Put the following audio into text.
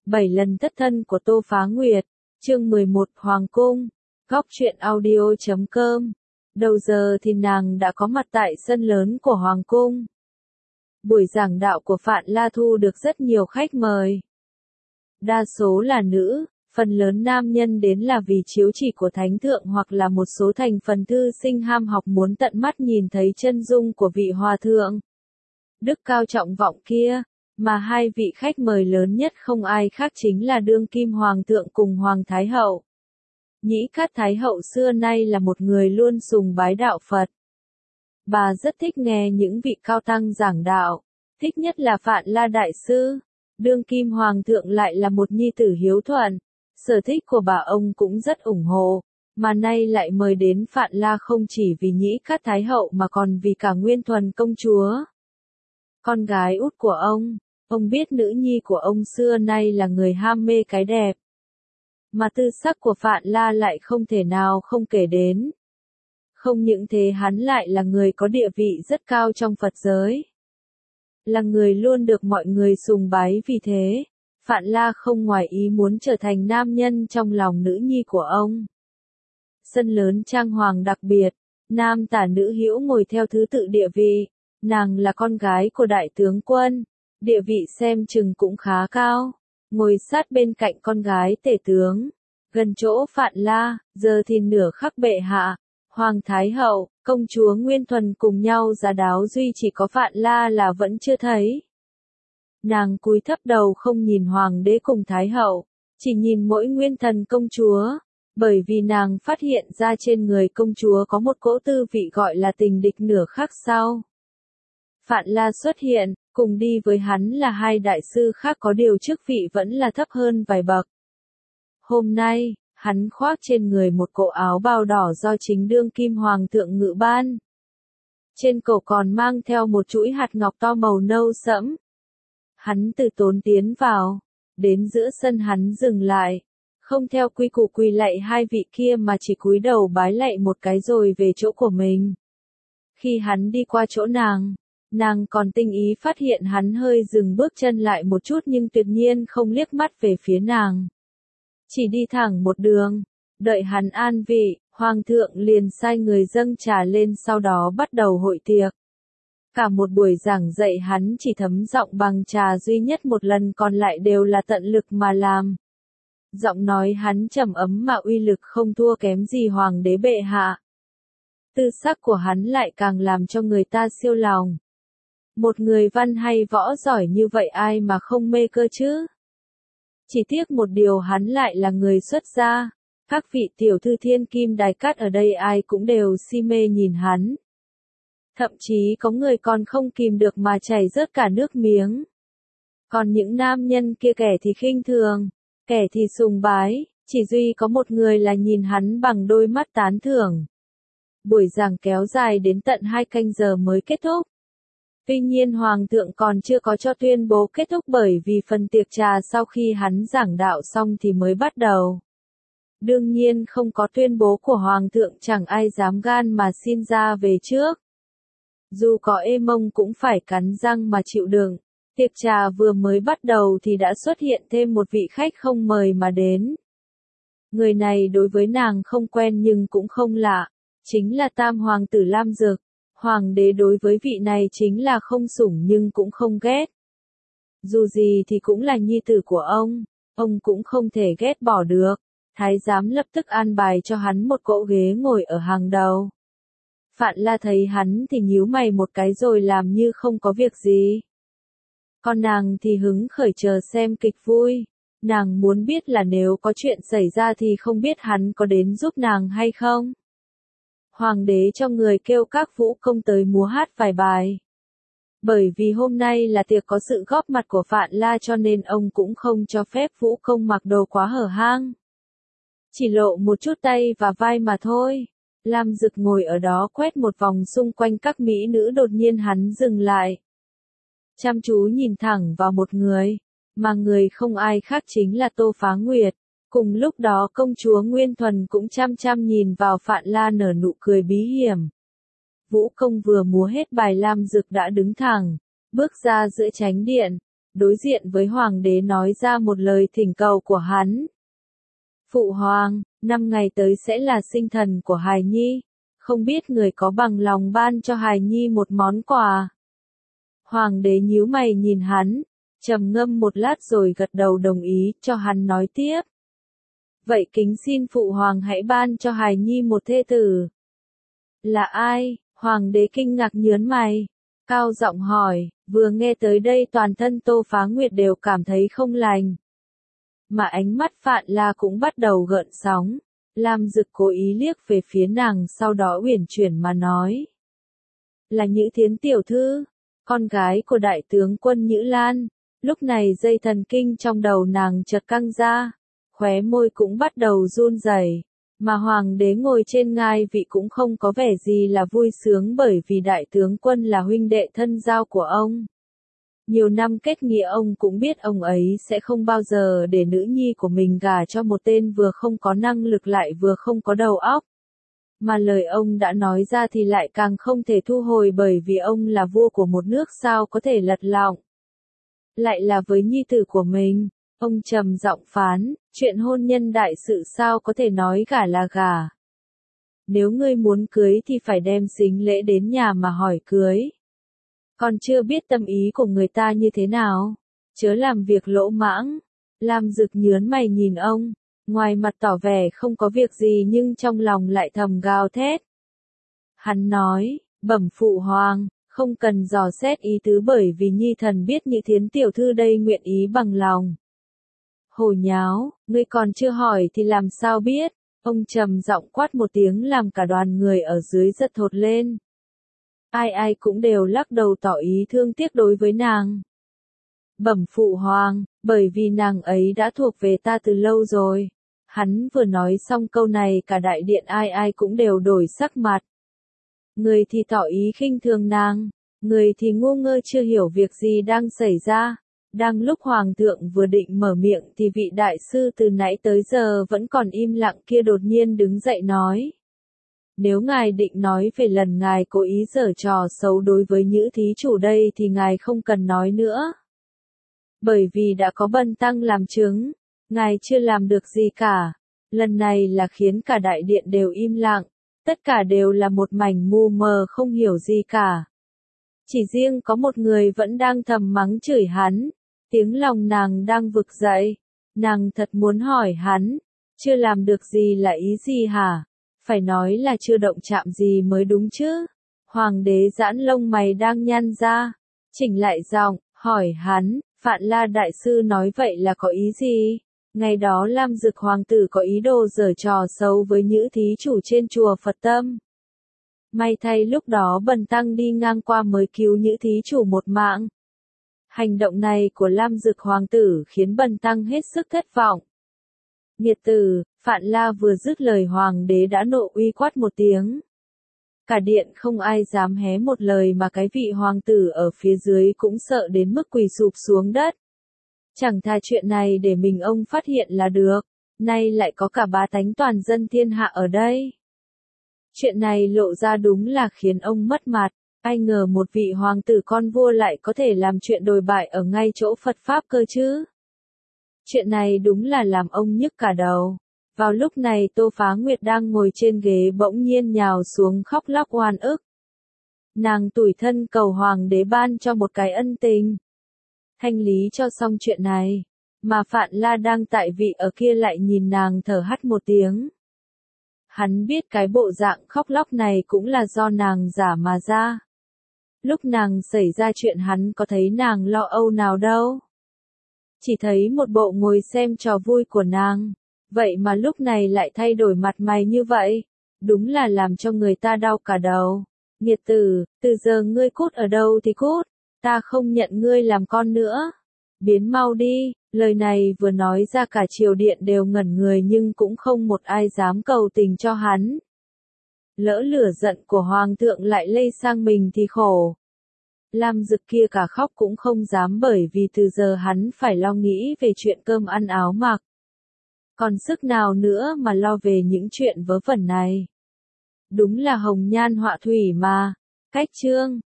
7 lần thất thân của Tô Phá Nguyệt, chương 11 Hoàng Cung, góc truyện audio.com. Đầu giờ thì nàng đã có mặt tại sân lớn của Hoàng Cung. Buổi giảng đạo của Phạn La thu được rất nhiều khách mời. Đa số là nữ, phần lớn nam nhân đến là vì chiếu chỉ của Thánh Thượng hoặc là một số thành phần thư sinh ham học muốn tận mắt nhìn thấy chân dung của vị Hòa Thượng đức cao trọng vọng kia. Mà hai vị khách mời lớn nhất không ai khác chính là đương kim Hoàng thượng cùng Hoàng Thái Hậu. Nhĩ Cát Thái Hậu xưa nay là một người luôn sùng bái đạo Phật. Bà rất thích nghe những vị cao tăng giảng đạo, thích nhất là Phạn La Đại Sư. Đương kim Hoàng thượng lại là một nhi tử hiếu thuận, sở thích của bà ông cũng rất ủng hộ, mà nay lại mời đến Phạn La không chỉ vì Nhĩ Cát Thái Hậu mà còn vì cả Nguyên Thuần công chúa, con gái út của ông. Ông biết nữ nhi của ông xưa nay là người ham mê cái đẹp, mà tư sắc của Phạn La lại không thể nào không kể đến. Không những thế hắn lại là người có địa vị rất cao trong Phật giới, là người luôn được mọi người sùng bái, vì thế, Phạn La không ngoài ý muốn trở thành nam nhân trong lòng nữ nhi của ông. Sân lớn trang hoàng đặc biệt, nam tả nữ hữu ngồi theo thứ tự địa vị, nàng là con gái của đại tướng quân. Địa vị xem chừng cũng khá cao, ngồi sát bên cạnh con gái tể tướng, gần chỗ Phạn La. Giờ thì nửa khắc bệ hạ, Hoàng Thái Hậu, công chúa Nguyên Thuần cùng nhau giá đáo, duy chỉ có Phạn La là vẫn chưa thấy. Nàng cúi thấp đầu không nhìn Hoàng đế cùng Thái Hậu, chỉ nhìn mỗi Nguyên Thần công chúa, bởi vì nàng phát hiện ra trên người công chúa có một cỗ tư vị gọi là tình địch. Nửa khắc sau, Phạn La xuất hiện, cùng đi với hắn là hai đại sư khác, có điều chức vị vẫn là thấp hơn vài bậc. Hôm nay, hắn khoác trên người một cỗ áo bào đỏ do chính đương kim Hoàng thượng ngự ban. Trên cổ còn mang theo một chuỗi hạt ngọc to màu nâu sẫm. Hắn từ tốn tiến vào, đến giữa sân hắn dừng lại, không theo quy củ quỳ lạy hai vị kia mà chỉ cúi đầu bái lạy một cái rồi về chỗ của mình. Khi hắn đi qua chỗ nàng còn tinh ý phát hiện hắn hơi dừng bước chân lại một chút nhưng tuyệt nhiên không liếc mắt về phía nàng. Chỉ đi thẳng một đường, đợi hắn an vị, Hoàng thượng liền sai người dâng trà lên, sau đó bắt đầu hội tiệc. Cả một buổi giảng dạy hắn chỉ thấm giọng bằng trà duy nhất một lần, còn lại đều là tận lực mà làm. Giọng nói hắn trầm ấm mà uy lực không thua kém gì Hoàng đế bệ hạ. Tư sắc của hắn lại càng làm cho người ta siêu lòng. Một người văn hay võ giỏi như vậy ai mà không mê cơ chứ? Chỉ tiếc một điều, hắn lại là người xuất gia. Các vị tiểu thư thiên kim đài cát ở đây ai cũng đều si mê nhìn hắn. Thậm chí có người còn không kìm được mà chảy rớt cả nước miếng. Còn những nam nhân kia kẻ thì khinh thường, kẻ thì sùng bái, chỉ duy có một người là nhìn hắn bằng đôi mắt tán thưởng. Buổi giảng kéo dài đến tận 2 canh giờ mới kết thúc. Tuy nhiên Hoàng thượng còn chưa có cho tuyên bố kết thúc, bởi vì phần tiệc trà sau khi hắn giảng đạo xong thì mới bắt đầu. Đương nhiên không có tuyên bố của Hoàng thượng chẳng ai dám gan mà xin ra về trước. Dù có ê mông cũng phải cắn răng mà chịu đựng. Tiệc trà vừa mới bắt đầu thì đã xuất hiện thêm một vị khách không mời mà đến. Người này đối với nàng không quen nhưng cũng không lạ, chính là Tam Hoàng tử Lam Dực. Hoàng đế đối với vị này chính là không sủng nhưng cũng không ghét. Dù gì thì cũng là nhi tử của ông cũng không thể ghét bỏ được. Thái giám lập tức an bài cho hắn một cỗ ghế ngồi ở hàng đầu. Phạn La thấy hắn thì nhíu mày một cái rồi làm như không có việc gì. Còn nàng thì hứng khởi chờ xem kịch vui. Nàng muốn biết là nếu có chuyện xảy ra thì không biết hắn có đến giúp nàng hay không. Hoàng đế cho người kêu các vũ công tới múa hát vài bài. Bởi vì hôm nay là tiệc có sự góp mặt của Phạn La cho nên ông cũng không cho phép vũ công mặc đồ quá hở hang. Chỉ lộ một chút tay và vai mà thôi. Lam Dực ngồi ở đó quét một vòng xung quanh các mỹ nữ, đột nhiên hắn dừng lại. Chăm chú nhìn thẳng vào một người, mà người không ai khác chính là Tô Phá Nguyệt. Cùng lúc đó công chúa Nguyên Thuần cũng chăm chăm nhìn vào Phạn La nở nụ cười bí hiểm. Vũ công vừa múa hết bài, Lam Dực đã đứng thẳng, bước ra giữa chánh điện, đối diện với hoàng đế nói ra một lời thỉnh cầu của hắn. Phụ hoàng, 5 ngày tới sẽ là sinh thần của hài nhi, không biết người có bằng lòng ban cho hài nhi một món quà. Hoàng đế nhíu mày nhìn hắn, trầm ngâm một lát rồi gật đầu đồng ý cho hắn nói tiếp. Vậy kính xin phụ hoàng hãy ban cho hài nhi một thê tử. Là ai? Hoàng đế kinh ngạc nhớn mày, cao giọng hỏi, vừa nghe tới đây toàn thân Tô Phá Nguyệt đều cảm thấy không lành. Mà ánh mắt Phạn La cũng bắt đầu gợn sóng, Lam Dực cố ý liếc về phía nàng sau đó uyển chuyển mà nói. Là Nhữ Thiến tiểu thư, con gái của đại tướng quân Nhữ Lan. Lúc này dây thần kinh trong đầu nàng chợt căng ra, khóe môi cũng bắt đầu run rẩy, mà hoàng đế ngồi trên ngai vị cũng không có vẻ gì là vui sướng bởi vì đại tướng quân là huynh đệ thân giao của ông. Nhiều năm kết nghĩa ông cũng biết ông ấy sẽ không bao giờ để nữ nhi của mình gả cho một tên vừa không có năng lực lại vừa không có đầu óc. Mà lời ông đã nói ra thì lại càng không thể thu hồi bởi vì ông là vua của một nước sao có thể lật lọng. Lại là với nhi tử của mình, ông trầm giọng phán, chuyện hôn nhân đại sự sao có thể nói gả là gả. Nếu ngươi muốn cưới thì phải đem sính lễ đến nhà mà hỏi cưới. Còn chưa biết tâm ý của người ta như thế nào, chớ làm việc lỗ mãng. Lam Dực nhớn mày nhìn ông, ngoài mặt tỏ vẻ không có việc gì nhưng trong lòng lại thầm gào thét. Hắn nói, bẩm phụ hoàng, không cần dò xét ý tứ bởi vì nhi thần biết Nhữ Thiến tiểu thư đây nguyện ý bằng lòng. Hồ nháo, ngươi còn chưa hỏi thì làm sao biết, ông trầm giọng quát một tiếng làm cả đoàn người ở dưới giật thột lên. Ai ai cũng đều lắc đầu tỏ ý thương tiếc đối với nàng. Bẩm phụ hoàng, bởi vì nàng ấy đã thuộc về ta từ lâu rồi. Hắn vừa nói xong câu này cả đại điện ai ai cũng đều đổi sắc mặt. Người thì tỏ ý khinh thường nàng, người thì ngu ngơ chưa hiểu việc gì đang xảy ra. Đang lúc hoàng thượng vừa định mở miệng thì vị đại sư từ nãy tới giờ vẫn còn im lặng kia đột nhiên đứng dậy nói. Nếu ngài định nói về lần ngài cố ý giở trò xấu đối với Nhữ thí chủ đây thì ngài không cần nói nữa. Bởi vì đã có bần tăng làm chứng, ngài chưa làm được gì cả. Lần này là khiến cả đại điện đều im lặng, tất cả đều là một mảnh mù mờ không hiểu gì cả. Chỉ riêng có một người vẫn đang thầm mắng chửi hắn, tiếng lòng nàng đang vực dậy, nàng thật muốn hỏi hắn, chưa làm được gì là ý gì hả? Phải nói là chưa động chạm gì mới đúng chứ. Hoàng đế giãn lông mày đang nhăn ra, chỉnh lại giọng, hỏi hắn, Phạn La đại sư nói vậy là có ý gì? Ngày đó Lam Dực hoàng tử có ý đồ giở trò xấu với Nhữ thí chủ trên chùa Phật Tâm. May thay lúc đó bần tăng đi ngang qua mới cứu Nhữ thí chủ một mạng. Hành động này của Lam Dực hoàng tử khiến bần tăng hết sức thất vọng. Nghiệt tử, Phạn La vừa dứt lời hoàng đế đã nộ uy quát một tiếng. Cả điện không ai dám hé một lời mà cái vị hoàng tử ở phía dưới cũng sợ đến mức quỳ sụp xuống đất. Chẳng thà chuyện này để mình ông phát hiện là được, nay lại có cả bá tánh toàn dân thiên hạ ở đây. Chuyện này lộ ra đúng là khiến ông mất mặt, ai ngờ một vị hoàng tử con vua lại có thể làm chuyện đồi bại ở ngay chỗ Phật Pháp cơ chứ. Chuyện này đúng là làm ông nhức cả đầu. Vào lúc này Tô Phá Nguyệt đang ngồi trên ghế bỗng nhiên nhào xuống khóc lóc oan ức. Nàng tủi thân cầu hoàng đế ban cho một cái ân tình. Thanh lý cho xong chuyện này, mà Phạn La đang tại vị ở kia lại nhìn nàng thở hắt một tiếng. Hắn biết cái bộ dạng khóc lóc này cũng là do nàng giả mà ra. Lúc nàng xảy ra chuyện hắn có thấy nàng lo âu nào đâu. Chỉ thấy một bộ ngồi xem trò vui của nàng. Vậy mà lúc này lại thay đổi mặt mày như vậy, đúng là làm cho người ta đau cả đầu. Nghiệt tử, từ giờ ngươi cút ở đâu thì cút, ta không nhận ngươi làm con nữa. Biến mau đi, lời này vừa nói ra cả triều điện đều ngẩn người nhưng cũng không một ai dám cầu tình cho hắn. Lỡ lửa giận của hoàng thượng lại lây sang mình thì khổ. Lam Dực kia cả khóc cũng không dám bởi vì từ giờ hắn phải lo nghĩ về chuyện cơm ăn áo mặc. Còn sức nào nữa mà lo về những chuyện vớ vẩn này. Đúng là hồng nhan họa thủy mà. Cách chương